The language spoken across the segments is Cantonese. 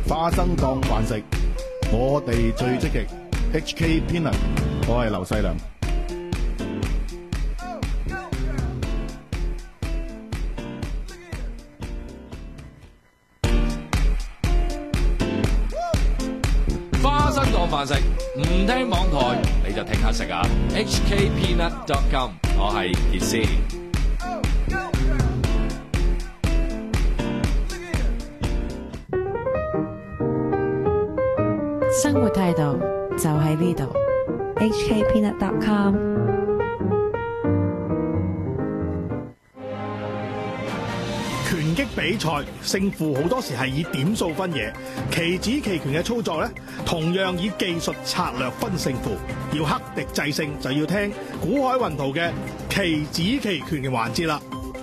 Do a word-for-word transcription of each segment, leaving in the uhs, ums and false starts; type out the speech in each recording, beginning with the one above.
花生當飯食，我哋最積極。H K Peanut， 我係劉細良。 花生當飯食，唔聽網台你就聽下食啊 ！H K Peanut dot com， 我係傑斯。 生活態度就喺呢度 ，H K Peanut dot com。 拳擊比賽勝負好多時係以點數分嘢，棋子棋拳嘅操作咧，同樣以技術策略分勝負。要克敵制勝，就要聽古海雲圖嘅棋子棋拳嘅環節啦。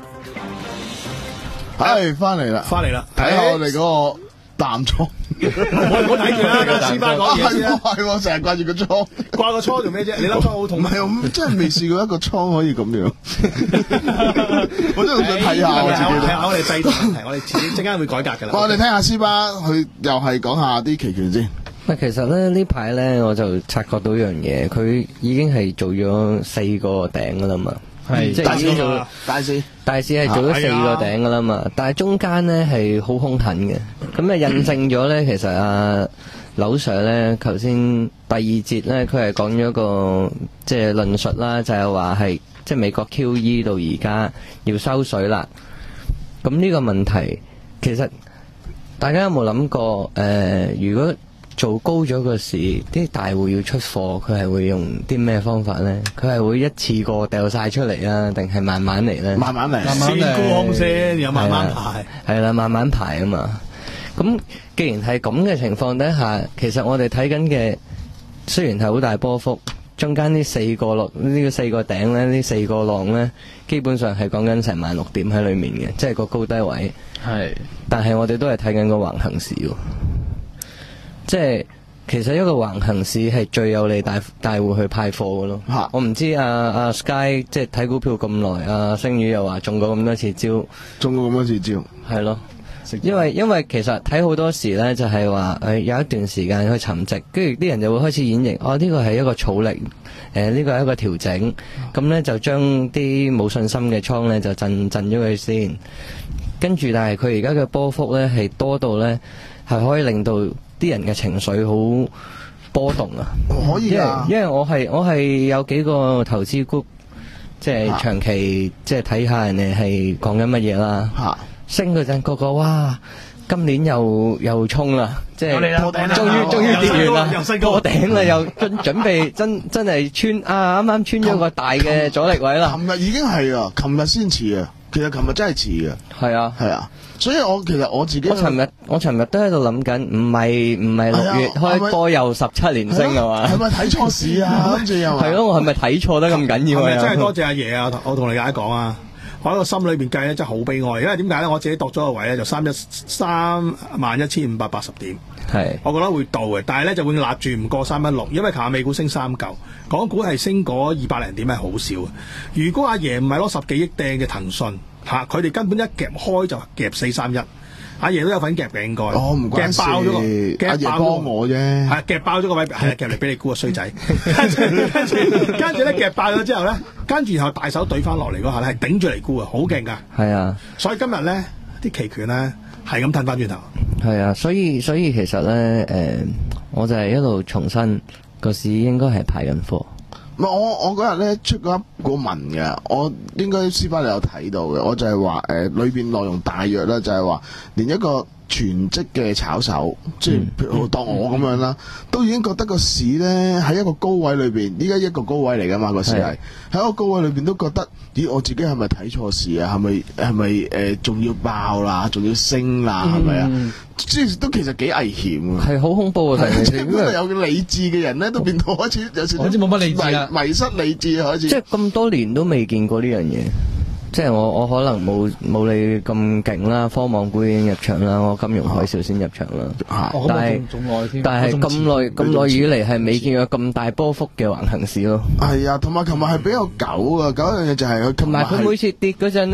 係翻嚟啦， 翻嚟啦， 睇下我哋嗰個淡倉。 我我睇住啦，跟師班講嘢先啦。 係喎，成日掛住個倉， 掛個倉做咩啫？你粒倉好痛。 唔係，我真係未試過一個倉可以咁樣。我真係好想睇下我自己。 睇下我哋制度問題，我哋遲啲陣間會改革㗎啦。 我哋聽下師班，佢又係講下啲棋拳先。 喂，其實咧呢排咧我就察覺到一樣嘢，佢已經係做咗四個頂㗎啦嘛。係，即係已經做大市， 大市係做咗四個頂噶啦嘛，啊、但係中間咧係好兇狠嘅，咁啊印證咗咧，其實阿劉 Sir 咧，頭先第二節咧，佢係講咗個即係論述啦，就係話係即係美國 Q E 到而家要收水啦。咁呢個問題，其實大家有冇諗過？誒、呃，如果做高咗個市，啲大戶要出貨，佢係會用啲咩方法咧？佢係會一次過掉晒出嚟啊，定係慢慢嚟咧？ 慢慢嚟， 慢慢嚟，先沽空先，又慢慢排。 係啦，慢慢排啊嘛。咁既然係咁嘅情況底下，其實我哋睇緊嘅雖然係好大波幅，中間呢四個落呢個四個頂咧，呢四個浪咧，基本上係講緊成萬六點喺裏面嘅，即係個高低位。係，但係我哋都係睇緊個橫行市喎。即係其實一個橫行市係最有利大大戶去派貨嘅咯。啊、我唔知阿阿、啊啊、Sky 即係睇股票咁耐，阿、啊、星宇又話中過咁多次招， 中過咁多次招， 係咯。因為因為其實睇好多時咧，就係話誒有一段時間去沉寂，跟住啲人就會開始演繹，哦呢個係一個儲力，誒、呃、呢、這個係一個調整，咁咧就將啲冇信心嘅倉咧就震震咗佢先，跟住但係佢而家嘅波幅咧係多到咧係可以令到啲人嘅情緒好波動啊！ 可以啊， 因為因為我係我係有幾個投資 group，即係長期即係睇下人哋係講緊乜嘢啦。嚇，升嗰陣個個哇，今年又又衝啦，即係終於終於跌完啦，破頂啦，又準準備真真係穿啊！啱啱穿咗個大嘅阻力位啦。 琴日已經係啊，琴日先遲啊，其實琴日真係遲啊。 係啊， 係啊。所以我其實我自己， 我尋日我尋日都喺度諗緊，唔係唔係六月開波又十七連升係嘛？ 係咪睇錯市啊？跟住又係咯，我係咪睇錯得咁緊要啊？ 真係多謝阿爺啊！我同你大家講啊，我喺個心裏邊計咧，真係好悲哀。因為點解咧？我自己度咗個位咧，就三一三萬一千五百八十點。係，我覺得會到嘅，但係咧就會立住唔過三一六，因為琴日美股升三嚿，港股係升嗰二百零點係好少。如果阿爺唔係攞十幾億掟嘅騰訊。吓！佢哋根本一夾開就夾四三一，阿爺都有份夾嘅應該。 哦，唔關事。夾爆咗個，阿爺幫我啫。係夾爆咗個位，係啊，夾嚟俾你估個衰仔。跟住跟住跟住咧夾爆咗之後咧，跟住然後大手懟翻落嚟嗰下咧，係頂住嚟估啊，好勁噶。係啊，所以今日咧啲期權咧係咁褪翻轉頭。 係啊，所以所以其實咧誒、呃，我就係一路重申個市應該係排緊貨。 唔係我我嗰日咧出過一個文嘅，我應該師傅你有睇到嘅，我就係話誒裏邊內容大約咧就係話，連一個全職嘅炒手，即係譬如當我咁樣啦，都已經覺得個市咧喺一個高位裏邊，依家一個高位嚟噶嘛，個市係喺一個高位裏邊都覺得，咦我自己係咪睇錯市啊？係咪係咪誒仲要爆啦？仲要升啦？係咪啊？即係都其實幾危險啊！ 係好恐怖啊！ 即係本來有理智嘅人咧，都變到開始有時好似冇乜理智啦， 迷失理智開始。 即係咁多年都未見過呢樣嘢。即係我我可能冇冇你咁勁啦，科網股已經入場啦，我金融海嘯先入場啦。啊、但係但係咁耐咁耐以嚟係未見過咁大波幅嘅橫行市咯。 係啊，同埋琴日係比較久啊，久一樣嘢就係佢同埋佢每次跌嗰陣咧，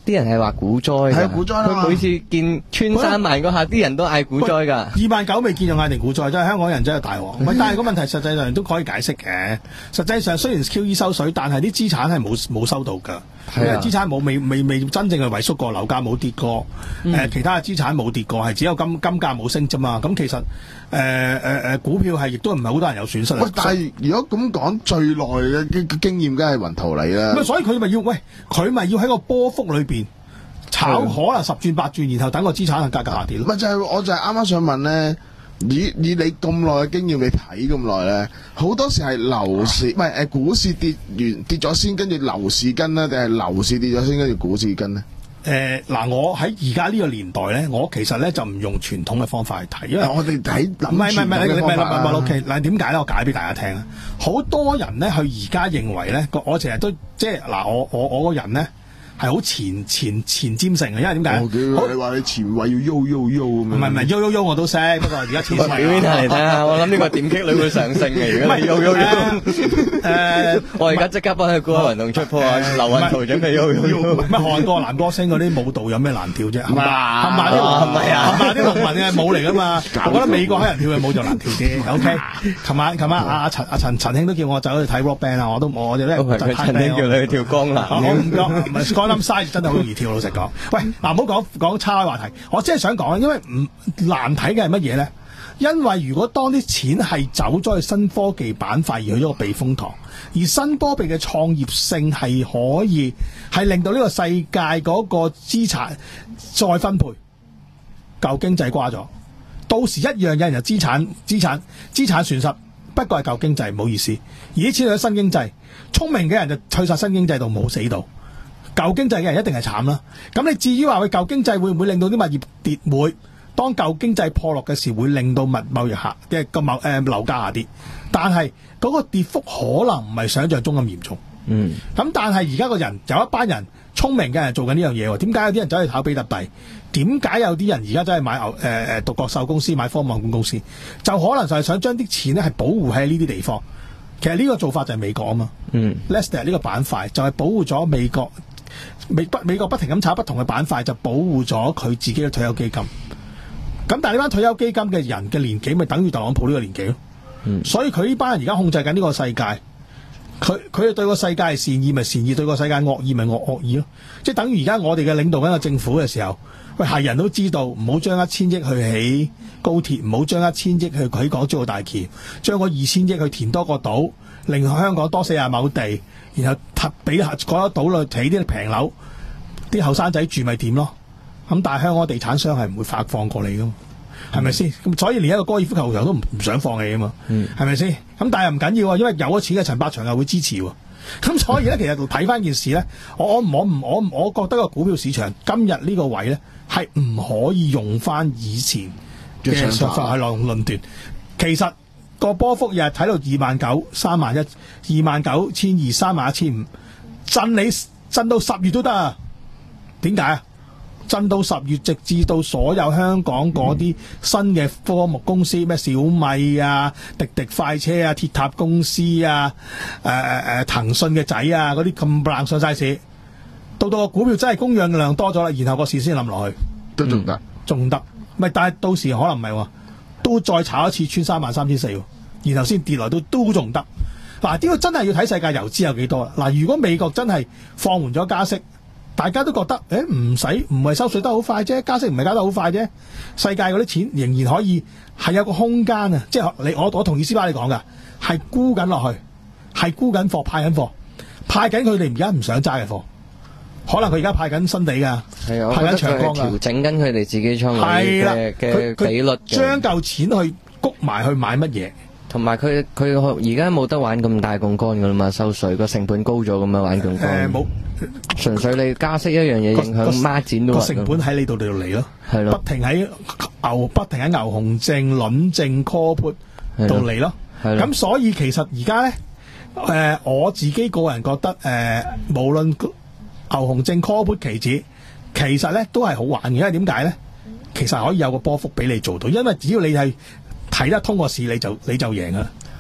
啲人係話股災㗎， 係股災啦嘛佢每次見穿三萬嗰下，啲人都嗌股災㗎。 二萬九未見就嗌定股災，真係香港人真係大鑊。喂，但係個問題實際上都可以解釋嘅。實際上雖然 Q E 收水，但係啲資產係冇冇收到㗎。係啊，資產冇未未未真正係萎縮過，樓價冇跌過，誒、嗯呃、其他嘅資產冇跌過，係只有金金價冇升啫嘛。咁其實誒誒誒股票係亦都唔係好多人有損失。 喂，但係如果咁講，最耐嘅經驗梗係雲圖嚟啦。 咁所以佢咪要喂佢咪要喺個波幅裏邊炒可能十轉八轉，然後等個資產嘅價格下跌咯。 咪就係、是、我就係啱啱想問咧，以以你咁耐嘅經驗，你睇咁耐咧，好多時係樓市唔係誒股市跌完跌咗先，跟住樓市跟咧，定係樓市跌咗先，跟住股市跟咧？ 誒嗱、呃，我喺而家呢個年代咧，我其實咧就唔用傳統嘅方法去睇，因為我哋睇唔係唔係唔係你唔係唔係 OK 嗱，點解咧？我解俾大家聽啊！好多人咧，佢而家認為咧，我成日都即係嗱，我我我個人咧。係好前前前瞻性嘅，因為點解？ 好，你話你前衛要喐喐喐咁樣。唔係唔係喐喐喐我都識，不過而家前表演下嚟睇下，我諗呢個點擊率會上升嘅。如果你喐喐喐，誒，我而家即刻幫佢估下運動出鋪啊！劉運圖準備喐喐喐。 乜韓國男歌星嗰啲舞蹈有咩難跳啫？係咪啊？係咪啲係咪啊？ 係咪啲農民嘅舞嚟噶嘛？我覺得美國黑人跳嘅舞就難跳啲。OK，琴晚琴晚阿阿陳阿陳陳興都叫我走去睇 rock band 啊，我都我哋咧。 佢陳興叫你去跳江南。 我唔講，唔係講。嘥真係好容易跳，老實講。喂，嗱，唔好講講差開話題，我真係想講，因為唔難睇嘅係乜嘢咧？因為如果當啲錢係走咗去新科技板塊而去咗個避風塘，而新科技嘅創業性係可以係令到呢個世界嗰個資產再分配，舊經濟瓜咗，到時一樣有人有資產資產資產損失，不過係舊經濟，唔好意思。而啲錢去咗新經濟，聰明嘅人就去晒新經濟度冇死到。舊經濟嘅人一定係慘啦，咁你至於話佢舊經濟會唔會令到啲物業跌？會，當舊經濟破落嘅時會令到物貿易下嘅個貿誒樓價下跌，但係嗰個跌幅可能唔係想象中咁嚴重。嗯，咁但係而家個人有一班人聰明嘅人做緊呢樣嘢喎，點解有啲人走去炒比特幣？點解有啲人而家真係買牛誒誒獨角獸公司買科網公司？就可能就係想將啲錢咧係保護喺呢啲地方。其實呢個做法就係美國啊嘛。嗯 Nasdaq 呢個板塊就係保護咗美國。美不美國不停咁炒不同嘅板塊，就保護咗佢自己嘅退休基金。咁但係呢班退休基金嘅人嘅年紀，咪等於特朗普呢個年紀咯。嗯、所以佢呢班人而家控制緊呢個世界，佢佢哋對個世界係善意咪善意，對個世界惡意咪惡惡意咯。即係等於而家我哋嘅領導緊個政府嘅時候，喂係人都知道唔好將一千億去起高鐵，唔好將一千億去起港珠澳大橋，將個二千億去填多個島，令香港多四十畝地。然後俾嗰一島去起啲平樓，啲後生仔住咪點咯？咁但係香港地產商係唔會發放過你噶嘛？係咪先？咁所以連一個高爾夫球場都唔唔想放棄啊嘛？係咪先？咁但係唔緊要啊，因為有咗錢嘅陳百祥又會支持喎。咁所以咧，其實睇翻件事咧，我我唔我唔我我覺得個股票市場今日呢個位咧係唔可以用翻以前嘅想法去論論斷，其實。個波幅日日睇到二萬九、三萬一、二萬九千二、三萬一千五，震你震到十月都得啊？點解啊？震到十月，直至到所有香港嗰啲新嘅科目公司，咩小米啊、滴滴快車啊、鐵塔公司啊、誒誒誒騰訊嘅仔啊，嗰啲咁冷上晒市，到到個股票真係供應量多咗啦，然後個市先冧落去， 都仲得， 仲得、嗯，咪但係到時可能唔係喎。都再炒一次穿三萬三千四，然後先跌落都都仲得。嗱，呢個真係要睇世界遊資有幾多。嗱，如果美國真係放緩咗加息，大家都覺得誒唔使唔係收稅得好快啫，加息唔係加得好快啫。世界嗰啲錢仍然可以係有個空間啊！即係你我我同意斯巴你講噶，係沽緊落去，係沽緊貨派緊貨，派緊佢哋而家唔想揸嘅貨。可能佢而家派緊新地噶，派緊長江噶， 調整緊佢哋自己倉位嘅嘅比率， 將嚿錢去谷埋去買乜嘢， 同埋佢佢而家冇得玩咁大槓桿噶啦嘛，收稅個成本高咗咁樣玩槓桿。誒冇，純粹你加息一樣嘢影響孖展都。個成本喺你度度嚟咯，係咯，不停喺牛不停喺牛熊證、輪證、call put 度嚟咯，係咯。咁所以其實而家咧，誒我自己個人覺得誒，無論牛熊證 call put 期指，其實咧都係好玩嘅，因為點解咧？其實可以有個波幅俾你做到，因為只要你係睇得通個市，你就你就贏噶啦。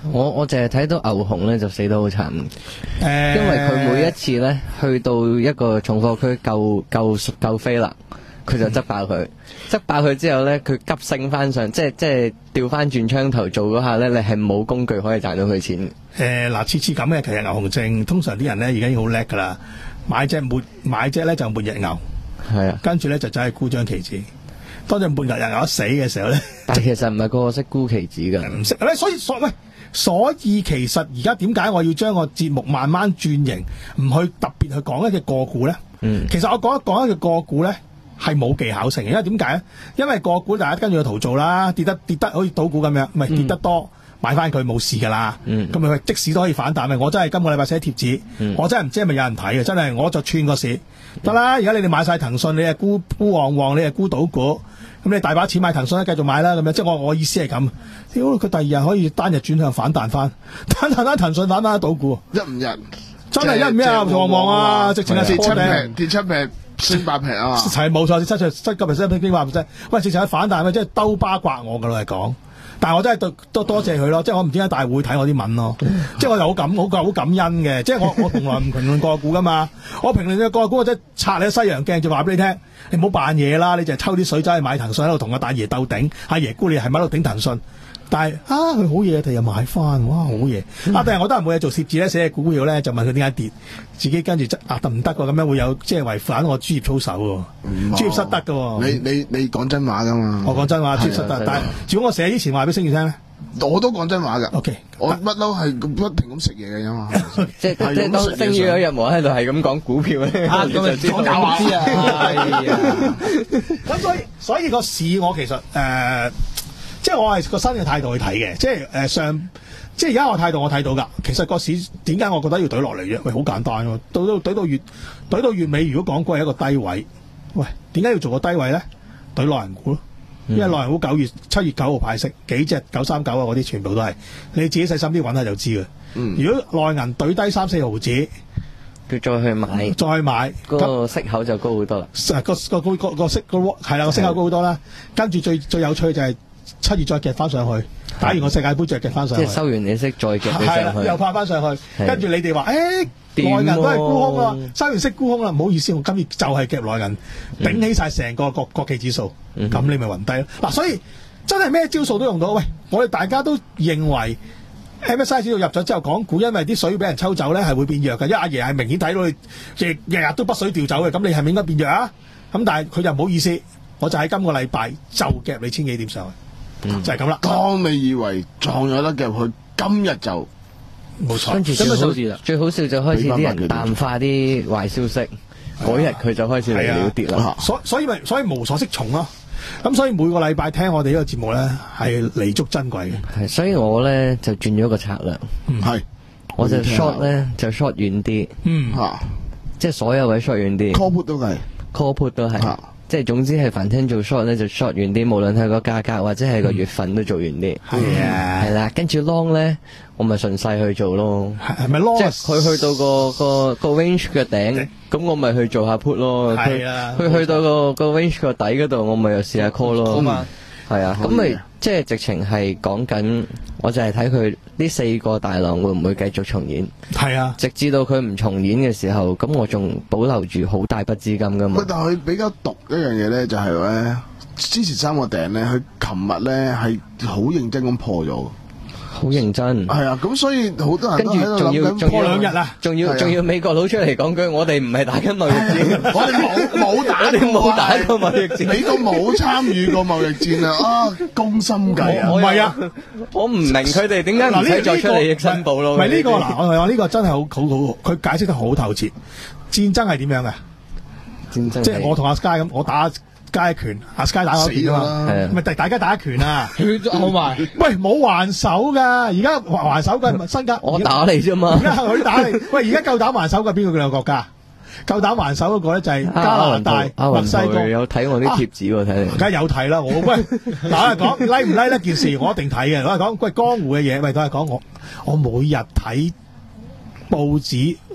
我我淨係睇到牛熊咧就死得好慘，誒、 呃， 因為佢每一次咧去到一個重貨區救救救飛啦，佢就執爆佢，執、嗯、爆佢之後咧，佢急升翻上，即係即係調翻轉槍頭做嗰下咧，你係冇工具可以賺到佢錢。誒、 呃，嗱，次次咁嘅，其實牛熊證通常啲人咧而家已經好叻噶啦，買隻末買隻咧就末日牛，係啊，跟住咧就走去沽張期指。當隻末日牛一死嘅時候咧， 但係其實唔係個個識沽期指噶， 唔識咧，所以所喂。所以其實而家點解我要將個節目慢慢轉型，唔去特別去講一隻個股咧？嗯，其實我講一講一隻個股咧係冇技巧性嘅，因為點解咧？因為個股大家跟住個圖做啦，跌得跌得好似賭股咁樣，唔係跌得多、嗯、買翻佢冇事㗎啦。嗯，咁咪即使都可以反彈嘅。我真係今個禮拜寫貼紙、嗯，我真係唔知係咪有人睇嘅，真係我就串個市得啦。而家你哋買晒騰訊，你係沽沽旺旺，你係沽賭股。咁你大把錢買騰訊咧，繼續買啦，咁樣即係我我意思係咁。屌佢第二日可以單日轉向反彈翻，單彈翻騰訊反翻賭股， 一五日真係一五日旺旺啊！直情係跌七平，跌七平升八平啊嘛， 係冇錯，跌七七七個 percent 升八 percent。喂，直情係反彈，即係兜巴刮我噶啦，係講。但係我真係多多多謝佢咯，即係我唔知點解大會睇我啲文咯，即係我又好感好好感恩嘅，即係我我從來唔評論個股噶嘛，我評論嘅個股我真係拆你個西洋鏡，就話俾你聽，你唔好扮嘢啦，你就係抽啲水走去買騰訊喺度同阿大爺鬥頂，阿爺估你係咪喺度頂騰訊？但係啊，佢好嘢，第日買翻，哇，好嘢！嗯、啊，但係我都係冇嘢做，攝字咧寫股票咧，就問佢點解跌，自己跟住啊得唔得喎？咁樣會有即係違反我專業操守喎，專業失德㗎喎。 你你你講真話㗎嘛？ 我講真話，專業失德。但係如果我寫之前話俾星月聽咧， 我都講真話㗎。 O K， 我乜都係不停咁食嘢嘅啫嘛。 即係即係當星月有一日冇喺度係咁講股票咧， 啊咁啊講假話啊！係啊，咁所以所以個市我其實誒。呃即係我係個新嘅態度去睇嘅，即係誒、呃、上，即係而家我態度我睇到㗎。其實個市點解我覺得要懟落嚟啫？喂，好簡單喎，到到懟到月懟到月尾，如果港股係一個低位，喂，點解要做個低位咧？懟內銀股咯，因為內銀股九月七月九號派息，幾隻九三九啊嗰啲全部都係，你自己細心啲揾下就知嘅。嗯，如果內銀懟低三四毫子， 佢再去買， 再買， 嗰、那個息口就高好多啦。 個個個個個息個係啦，個息口高好多啦。跟住最最有趣就係七月再夾翻上去，打完個世界盃再夾翻上去， 即係收完利息再夾你上去， 又拍翻上去。跟住你哋話，誒內銀都係沽空啊，收完息沽空啦，唔好意思，我今月就係夾內銀，頂、嗯、起晒成個國國企指數，咁、嗯、你咪暈低咯。嗱、啊，所以真係咩招數都用到。喂，我哋大家都認為 M S C I 指數入咗之後，港股因為啲水俾人抽走咧，係會變弱嘅。因為阿爺係明顯睇到你日日日都北水調走嘅，咁你係咪應該變弱啊？咁但係佢就唔好意思，我就喺今個禮拜就夾你千幾點上去。嗯、就係咁啦。 當你以為撞咗得入去，今日就冇錯。 跟住最好笑啦，最好笑就開始啲人淡化啲壞消息，嗰日佢就開始嚟了跌啦。 所所以咪所以無所適從咯。咁所以每個禮拜聽我哋呢個節目咧，係彌足珍貴嘅。 係，所以我咧就轉咗個策略。 嗯，係， 我就 short 咧就 short 遠啲。嗯，吓，即係所有位 short 遠啲。 call put 都係 call put 都係。即係總之係凡聽做 short 咧就 short 遠啲，無論係個價格或者係個月份都做遠啲。係啊，係啦，跟住 long 咧，我咪順勢去做咯。 係咪 long？即係佢去到個個個 range 嘅頂，咁我咪去做下 put 咯。係啊，佢去到個個 range 個底嗰度，我咪又試下 call 咯。好嘛，係啊，咁咪即係直情係講緊，我就係睇佢呢四個大浪會唔會繼續重演。係啊，直至到佢唔重演嘅時候，咁我仲保留住好大筆資金噶嘛。 但係佢比較毒一樣嘢咧，就係咧之前三個頂咧，佢琴日咧係好認真咁破咗。 好認真， 係啊，咁所以好多人都喺度諗緊破兩日啊， 仲要仲要美國佬出嚟講句，我哋唔係打緊貿易戰， 我哋冇冇打， 我哋冇打過貿易戰， 美國冇參與過貿易戰啊！啊，攻心計啊， 唔係啊， 我唔明佢哋點解唔使再出利益申報咯？ 唔係呢個嗱，我話呢個真係好好好，佢解釋得好透徹。戰爭係點樣嘅？ 戰爭即係我同阿 Sky 咁，我打。加一拳，阿 Sky 打我一拳啊嘛，咪大大家打一拳啊，好埋。喂，冇還手噶，而家還還手嘅新加， 我打你啫嘛。 而家佢打你，喂，而家夠膽還手嘅邊個兩個國家？夠膽還手嗰個咧就係加拿大、墨西哥。 有睇我啲貼紙喎，睇你。 梗係有睇啦，我喂，嗱講 like 唔 like 呢件事，我一定睇嘅。我係講喂江湖嘅嘢，喂，佢係講我，我每日睇報紙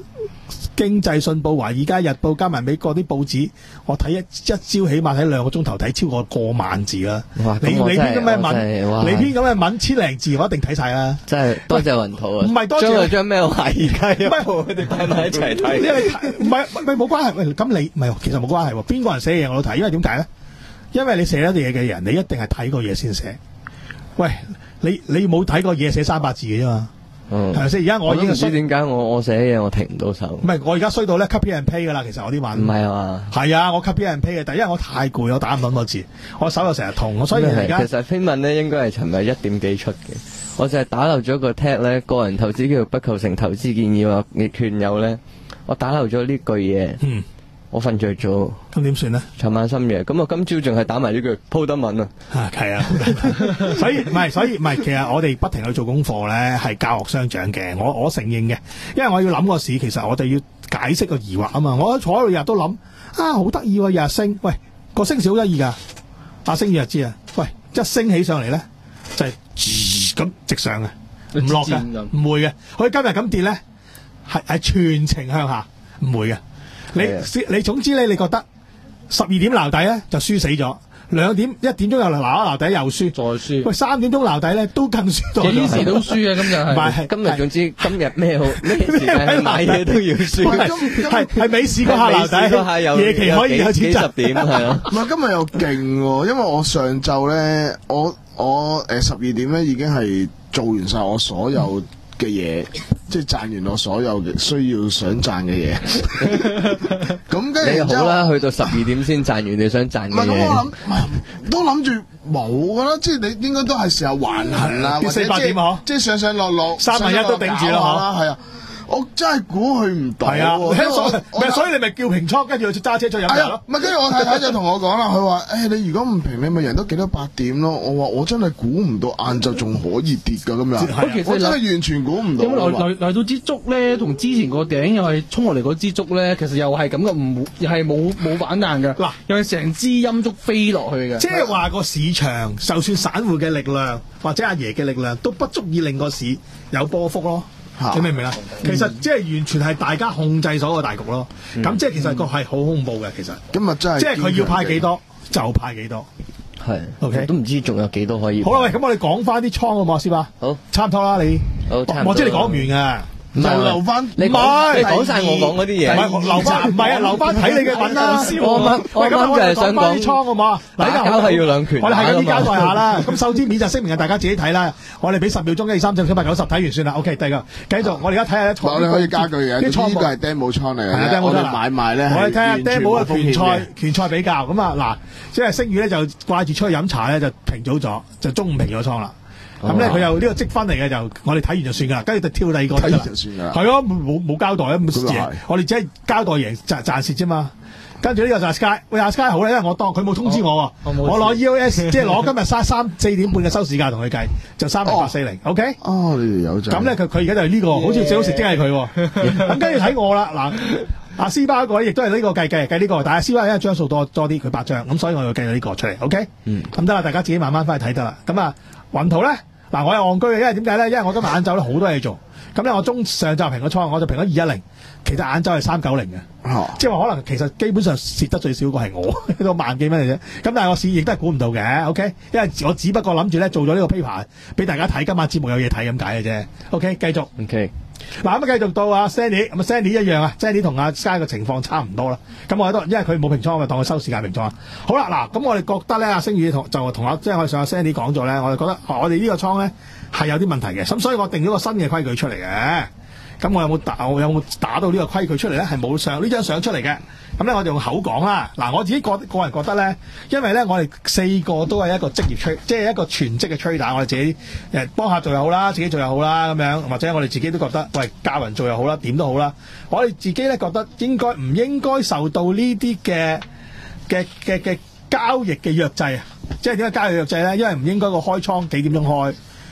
經濟信報、華爾街日報加埋美國啲報紙，我睇一一朝起碼睇兩個鐘頭睇超過過萬字啦。你你篇咁嘅文，你篇咁嘅文千零字，我一定睇晒啦。真係多謝雲圖啊！唔係多謝將佢將咩華爾街日報佢哋擺埋一齊睇。因為唔係唔係冇關係，喂咁你唔係其實冇關係喎。邊個人寫嘢我都睇，因為點解咧？因為你寫一啲嘢嘅人，你一定係睇過嘢先寫。喂，你你冇睇過嘢寫三百字嘅啫嘛。嗯，係咪先？而家我已經唔知點解我我寫嘢我停唔到手。唔係，我而家衰到咧 copy and paste 噶啦。其實我啲文唔係啊嘛。係啊，我 copy and paste 嘅，但係因為我太攰，我打唔到咁多字，我手又成日痛，所以而家其實篇文咧應該係尋日一點幾出嘅，我就係打漏咗個 tag 咧，個人投資叫做不構成投資建議或勸誘咧，我打漏咗呢句嘢。嗯。我瞓着咗，咁點算咧？尋晚深夜，咁我今朝仲係打埋呢句鋪得文啊！係啊，所以唔係，所以唔係，其實我哋不停去做功課咧，係教學相長嘅。我我承認嘅，因為我要諗個市，其實我哋要解釋個疑惑啊嘛。我坐喺度日日都諗啊，好得意喎，日日升，喂個升市好得意噶，阿星日日知啊，喂一升起上嚟咧就係咁直上嘅，唔落嘅，唔會嘅。佢今日咁跌咧，係係全程向下，唔會嘅。你你總之咧，你覺得十二點撈底咧就輸死咗，兩點一點鐘又撈一撈底又輸，再輸。喂，三點鐘撈底咧都更輸多咗。幾時都輸啊！今日係，唔係今日總之今日咩好咩時間買嘢都要輸。係係美市嗰下撈底，夜期可以有幾十點係咯。 唔係今日又勁喎，因為我上晝咧，我我誒十二點咧已經係做完晒我所有嘅嘢，即係賺完我所有嘅需要想賺嘅嘢。咁跟住你好啦，去到十二點先賺完你想賺嘅嘢。唔係咁，我諗都諗住冇噶啦，即係你應該都係時候橫行啦，或者即係即係上上落落， 三萬一都頂住啦， 係啊。我真係估佢唔到，係啊， 所以你咪叫平倉，跟住去揸車再飲茶咯。 唔係，跟住我太太就同我講啦，佢話：誒，你如果唔平，你咪贏得幾多八點咯。我話我真係估唔到晏晝仲可以跌㗎咁樣，我真係完全估唔到。 咁嚟嚟嚟到支竹咧，同之前個頂又係衝落嚟嗰支竹咧，其實又係咁嘅，唔又係冇冇反彈㗎。嗱，又係成支陰竹飛落去嘅。 即係話個市場，就算散戶嘅力量或者阿爺嘅力量，都不足以令個市有波幅咯。你明唔明啊？其實即係完全係大家控制所有大局咯。咁、嗯、即係其實個係好恐怖嘅。其實今日真係即係佢要派幾多就派幾多。 係 ，OK 都唔知仲有幾多可以。 好啦，喂，咁我哋講翻啲倉好冇，師爸。好，差唔多啦，你。 好，差唔多。 我知你講唔完㗎。 就留翻， 你講你講晒我講嗰啲嘢， 唔係留翻，唔係啊，留翻睇你嘅文啦。 我啱我啱就係想講啲倉好嘛？ 打交係要兩拳， 我哋係咁啲交代下啦。咁收支面就聲明係大家自己睇啦。我哋俾十秒鐘，一二三四五六七八九十睇完算啦。OK，第二個繼續，我哋而家睇下啲倉。 我哋可以加句嘢，呢個係 demo 倉嚟嘅。我哋買賣咧， 我哋睇下 demo 嘅拳賽拳賽比較。咁啊嗱，即係星宇咧就掛住出去飲茶咧就平早咗，就中午平咗倉啦。咁咧佢又呢個積分嚟嘅，就我哋睇完就算噶啦，跟住就跳第二個睇完就算噶啦。係咯，冇冇交代啊，冇贏，我哋只係交代贏賺賺蝕啫嘛。跟住呢個就係 Sky， 喂阿 Sky 好咧，因為我當佢冇通知我喎，我攞 E O S 即係攞今日三三四點半嘅收市價同佢計，就三零八四零，OK？ 哦，你哋有賺。 咁咧佢佢而家就係呢個，好似最好食即係佢。咁跟住睇我啦，嗱，阿斯巴嗰個亦都係呢個計計計呢個，但係斯巴因為張數多多啲，佢八張，咁所以我要計到呢個出嚟 ，OK？嗯。咁得啦，大家自己慢慢翻去睇得啦。咁啊，雲圖咧。嗱，我係戇居嘅，因為點解咧？因為我今日晏晝咧好多嘢做，咁咧我中上晝平個倉，我就平咗二一零，其實晏晝係三九零嘅，哦、即係話可能其實基本上蝕得最少個係我，都萬幾蚊嚟啫。咁但係我市亦都係估唔到嘅 ，OK？因為我只不過諗住咧做咗呢個 paper 俾大家睇，今晚節目有嘢睇咁解嘅啫。OK，繼續。OK。嗱咁啊，繼續到阿 Sandy，咁啊 Sandy 一樣啊 ，Sandy 同阿 Sky 嘅情況差唔多啦。咁我喺度，因為佢冇平倉，我咪當佢收市價平倉。好啦，嗱，咁我哋覺得咧，阿星宇同就同阿即係我哋上阿 Sandy 講咗咧，我哋覺得、哦、我哋呢個倉咧係有啲問題嘅，咁所以我定咗個新嘅規矩出嚟嘅。咁我有冇打？我有冇打到呢個規矩出嚟咧？係冇上呢張相出嚟嘅。咁咧我就用口講啦。嗱，我自己個個人覺得咧，因為咧我哋四個都係一個職業 trader，即係一個全職嘅 trader。我哋自己誒幫客做又好啦，自己做又好啦，咁樣或者我哋自己都覺得，喂教人做又好啦，點都好啦。我哋自己咧覺得應該唔應該受到呢啲嘅嘅嘅嘅交易嘅約制啊？即係點解交易約制咧？因為唔應該個開倉幾點鐘開。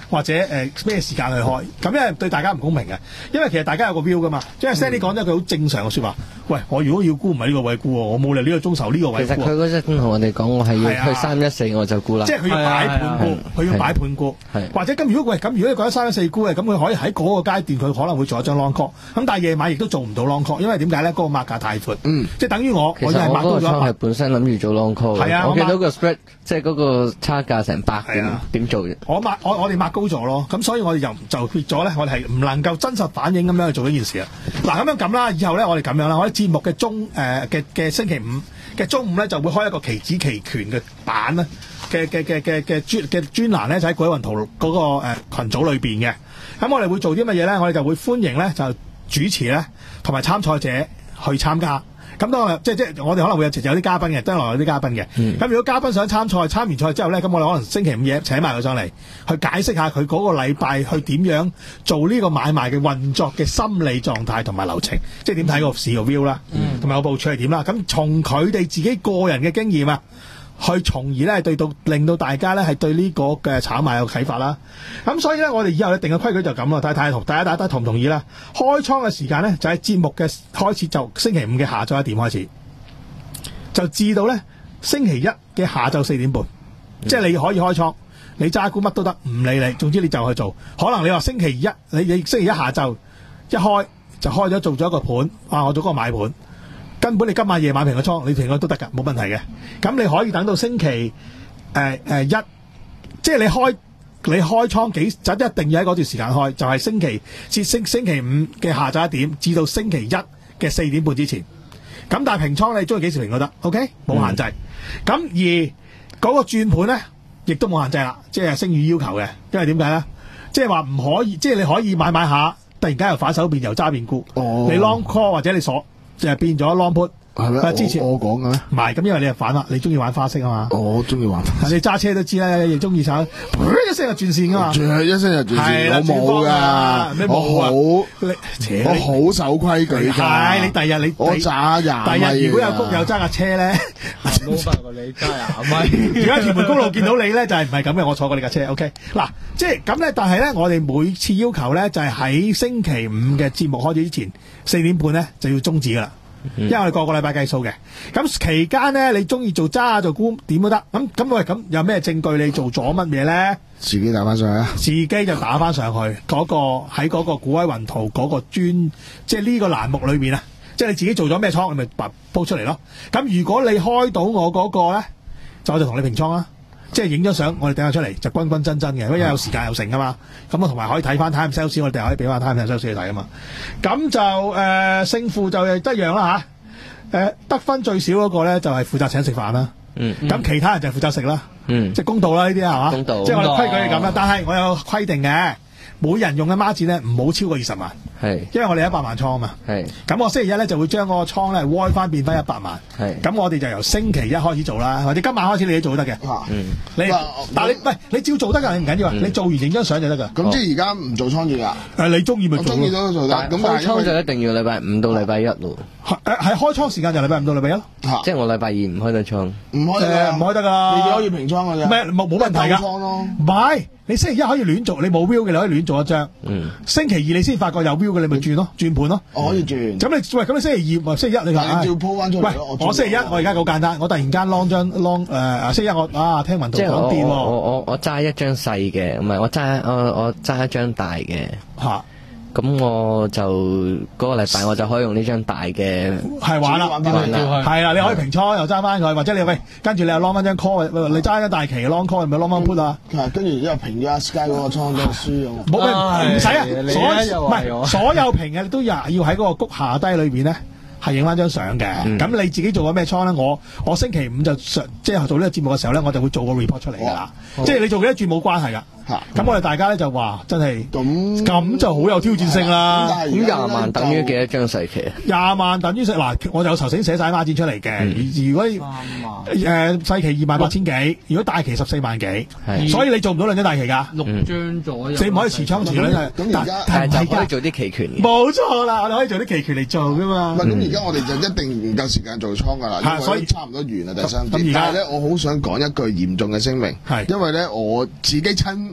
或者誒咩、呃、時間去開，咁因為對大家唔公平嘅，因為其實大家有個 view 噶嘛，即係 Sandy 講咗一句好正常嘅説話，喂，我如果要沽唔係呢個位沽喎，我冇理呢個鐘頭呢個位沽。 其實佢嗰陣同我哋講，我係要去三一四我就沽啦。 即係佢要擺盤沽，佢要擺盤沽，或者咁如果喂咁如果你覺得三一四沽嘅，咁佢可以喺嗰個階段佢可能會做一張 long call，咁但係夜晚亦都做唔到 long call，因為點解咧？嗰、那個碼價太闊，嗯、即係等於我其實我嗰個倉係本身諗住做 long call，係啊，我見到個 spread 即係嗰個差價成百點，點、啊、做啫？ 我抹我我哋抹高咗咯，咁所以我哋就就決咗咧，我哋係唔能夠真實反映咁樣去做呢件事啊！嗱，咁樣咁啦，以後咧我哋咁樣啦，我哋節目嘅中誒嘅嘅星期五嘅中午咧就會開一個期指期權嘅版啦，嘅嘅嘅嘅嘅專嘅專欄咧就喺鬼雲圖嗰、那個誒、呃、群組裏邊嘅。咁我哋會做啲乜嘢咧？我哋就會歡迎咧就主持咧同埋參賽者去參加。咁當然即係即係我哋可能會有有啲嘉賓嘅，將來有啲嘉賓嘅。咁、嗯、如果嘉賓想參賽，參完賽之後咧，咁我哋可能星期五夜請埋佢上嚟，去解釋下佢嗰個禮拜去點樣做呢個買賣嘅運作嘅心理狀態同埋流程，即係點睇個市個 view 啦，同埋個部署係點啦。咁從佢哋自己個人嘅經驗啊，去從而咧對到令到大家咧係對呢個嘅炒賣有啟發啦。咁所以咧，我哋以後咧定嘅規矩就咁啦。睇睇同大家睇睇同唔同意啦。開倉嘅時間咧就喺節目嘅開始，就星期五嘅下晝一點開始，就至到咧星期一嘅下晝四點半。嗯、即係你可以開倉，你揸股乜都得，唔理你，總之你就去做。可能你話星期一，你你星期一下晝一開就開咗做咗一個盤，啊，我做嗰個買盤。根本你今晚夜晚平個倉，你平個都得㗎，冇問題嘅。咁你可以等到星期誒誒、呃呃、一，即係你開你開倉幾就一定要喺嗰段時間開，就係、是、星期至星星期五嘅下晝一點至到星期一嘅四點半之前。咁但係平倉你中意幾時平都得 ，OK， 冇限制。咁、嗯、而嗰個轉盤咧，亦都冇限制啦，即係星宇要求嘅，因為點解咧？即係話唔可以，即係你可以買買下，突然間又反手變又揸變沽，哦、你 long call 或者你鎖。就係變咗 long put，係咪？之前我講嘅咩？ 唔係，咁因為你係反啦，你中意玩花式啊嘛。 我中意玩花式。 你揸車都知啦，亦中意炒，一聲就轉線噶嘛。一聲就轉線，我冇㗎，我好，我好守規矩㗎。係你第日你我揸廿米。第日如果有谷友揸架車咧， 冇辦法你揸廿米。 而家屯門公路見到你咧，就係唔係咁嘅？我坐過你架車 ，OK。嗱，即係咁咧，但係咧，我哋每次要求咧，就係喺星期五嘅節目開始之前四點半咧就要終止㗎啦。因為我哋個個禮拜計數嘅，咁期間咧你中意做揸做沽點都得，咁咁喂咁有咩證據你做咗乜嘢咧？ 自己打翻上去啊！ 自己就打翻上去嗰、嗰個喺嗰個股威雲圖嗰個專，即係呢個欄目裏面啊，即係你自己做咗咩倉，你咪拔鋪出嚟咯。咁如果你開到我嗰個咧，就我就同你平倉啦。即係影咗相，我哋掟下出嚟就均均真真嘅，因為有時間有成噶嘛。咁我同埋可以睇翻 time sales，我哋可以俾翻 time sales 去睇啊嘛。咁就誒、呃、勝負就係一樣啦嚇。誒、呃、得分最少嗰個咧就係負責請食飯啦。嗯。咁其他人就係負責食啦。嗯。即係公道啦呢啲係嘛？公道。即係我哋規矩係咁啦，但係我有規定嘅，每人用嘅孖展咧唔好超過二十萬。係。因為我哋一百萬倉啊嘛。係。咁我星期一咧就會將嗰個倉咧開翻變翻一百萬。係。咁我哋就由星期一開始做啦，或者今晚開始你都做得嘅。嗯。你，但係你喂，你照做得㗎，你唔緊要啊。你做完影張相就得㗎。咁即係而家唔做倉住㗎？誒，你中意咪做咯。中意都做得。咁開倉就一定要禮拜五到禮拜一咯。係誒，係開倉時間就禮拜五到禮拜一咯。即係我禮拜二唔開得倉。唔開誒，唔開得㗎。你可以平倉㗎啫。咩冇冇問題㗎？唔係，你星期一可以亂做，你冇 view 嘅你可以亂做一張。嗯。星期二你先發覺有 view 嘅你咪轉咯，轉盤咯。我可以轉。咁你喂咁你星期二星期一你話照鋪翻出嚟。喂，我星期一我而家好簡單，我突然間 long 張 long 誒星期一我啊聽聞到講電喎。我我我揸一張細嘅，唔係我揸我我揸一張大嘅。嚇！咁我就嗰、那個禮拜我就可以用呢張大嘅係玩啦，係啦，你可以平倉又揸翻佢，或者你喂跟住你又 long 翻張 call， 你揸張大期嘅 long call 咪 long 翻 put 啊？跟住之後平咗 Sky 嗰個倉都輸咁。冇咩唔使啊，所唔係所有平嘅都要要喺嗰個谷下低裏邊咧。係影翻張相嘅，咁、嗯、你自己做咗咩倉咧？我我星期五就上即係做呢個節目嘅時候咧，我就會做個 report 出嚟㗎啦。即係你做幾多注冇關係㗎。咁、嗯、我哋大家咧就話真係咁咁就好有挑戰性啦。咁廿萬等於幾多張細期啊？廿萬等於嗱，我就有頭先寫晒孖展出嚟嘅、嗯。如果誒細期二萬八千幾，如果大期十四萬幾，所以你做唔到兩張大期㗎。六張左右，你唔可以持倉持咧。咁而家但係可以做啲期權。冇錯啦，我哋可以做啲期權嚟做㗎嘛。咁而家我哋就一定唔夠時間做倉㗎啦，所以差唔多完啦第三節。但係咧，我好想講一句嚴重嘅聲明，係因為咧我自己親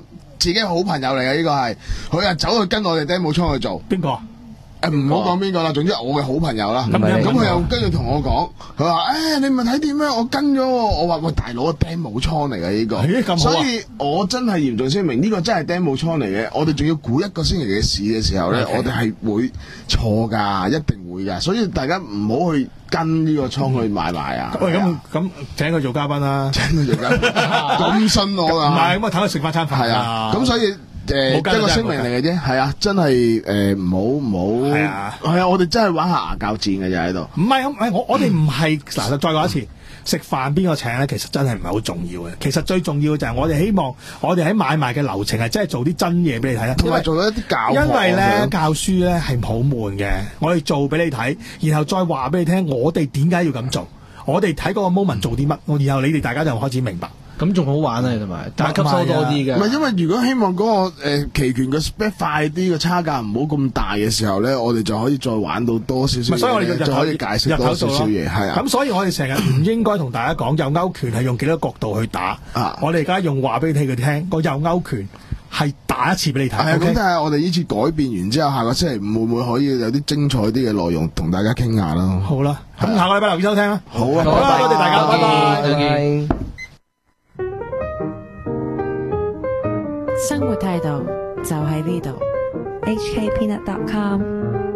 自己好朋友嚟嘅呢個係，佢啊走去跟我哋 demo 倉去做。 邊個？ 誒唔好講邊個啦，總之我嘅好朋友啦。咁咁佢又跟住同我講，佢話誒你咪睇點咩？我跟咗喎，我話喂大佬 demo 倉嚟嘅呢個， 咦咁好啊所以我真係嚴重聲明呢個真係 demo 倉嚟嘅。我哋仲要估一個星期嘅市嘅時候咧，我哋係會錯㗎，一定會㗎。所以大家唔好去跟呢個倉去買賣啊。 喂，咁咁請佢做嘉賓啦， 請佢做嘉賓，咁信我啊？ 唔係咁啊，睇佢食翻餐飯係啊，咁所以。誒，一個聲明嚟嘅啫，係啊，真係誒，唔好唔好，係啊，係啊，我哋真係玩下牙教戰嘅啫喺度。 唔係，唔係我我哋唔係嗱，再講一次，食飯邊個請咧，其實真係唔係好重要嘅。其實最重要嘅就係我哋希望我哋喺買賣嘅流程係真係做啲真嘢俾你睇啦， 同埋做咗一啲教學。 因為咧教書咧係好悶嘅，我哋做俾你睇，然後再話俾你聽，我哋點解要咁做，我哋睇嗰個 moment 做啲乜，然後你哋大家就開始明白。 咁仲好玩啊，同埋大家吸收多啲嘅。 唔係因為如果希望嗰、那個誒期權嘅 spec 快啲，個差價唔好咁大嘅時候咧，我哋就可以再玩到多少少。 所以我哋就可以解釋多少少嘢，係啊。 咁所以我哋成日唔應該同大家講右勾拳係用幾多角度去打。啊、我哋而家用話俾你聽佢聽，個右勾拳係打一次俾你睇。 係啊，咁睇下我哋呢次改變完之後，下個星期五會唔會可以有啲精彩啲嘅內容同大家傾下啦？ 好啦，咁下個禮拜留意收聽啦。 好啊， 好啦，多謝大家，拜拜， 再見。 生活態度就喺呢度。H K Peanut dot com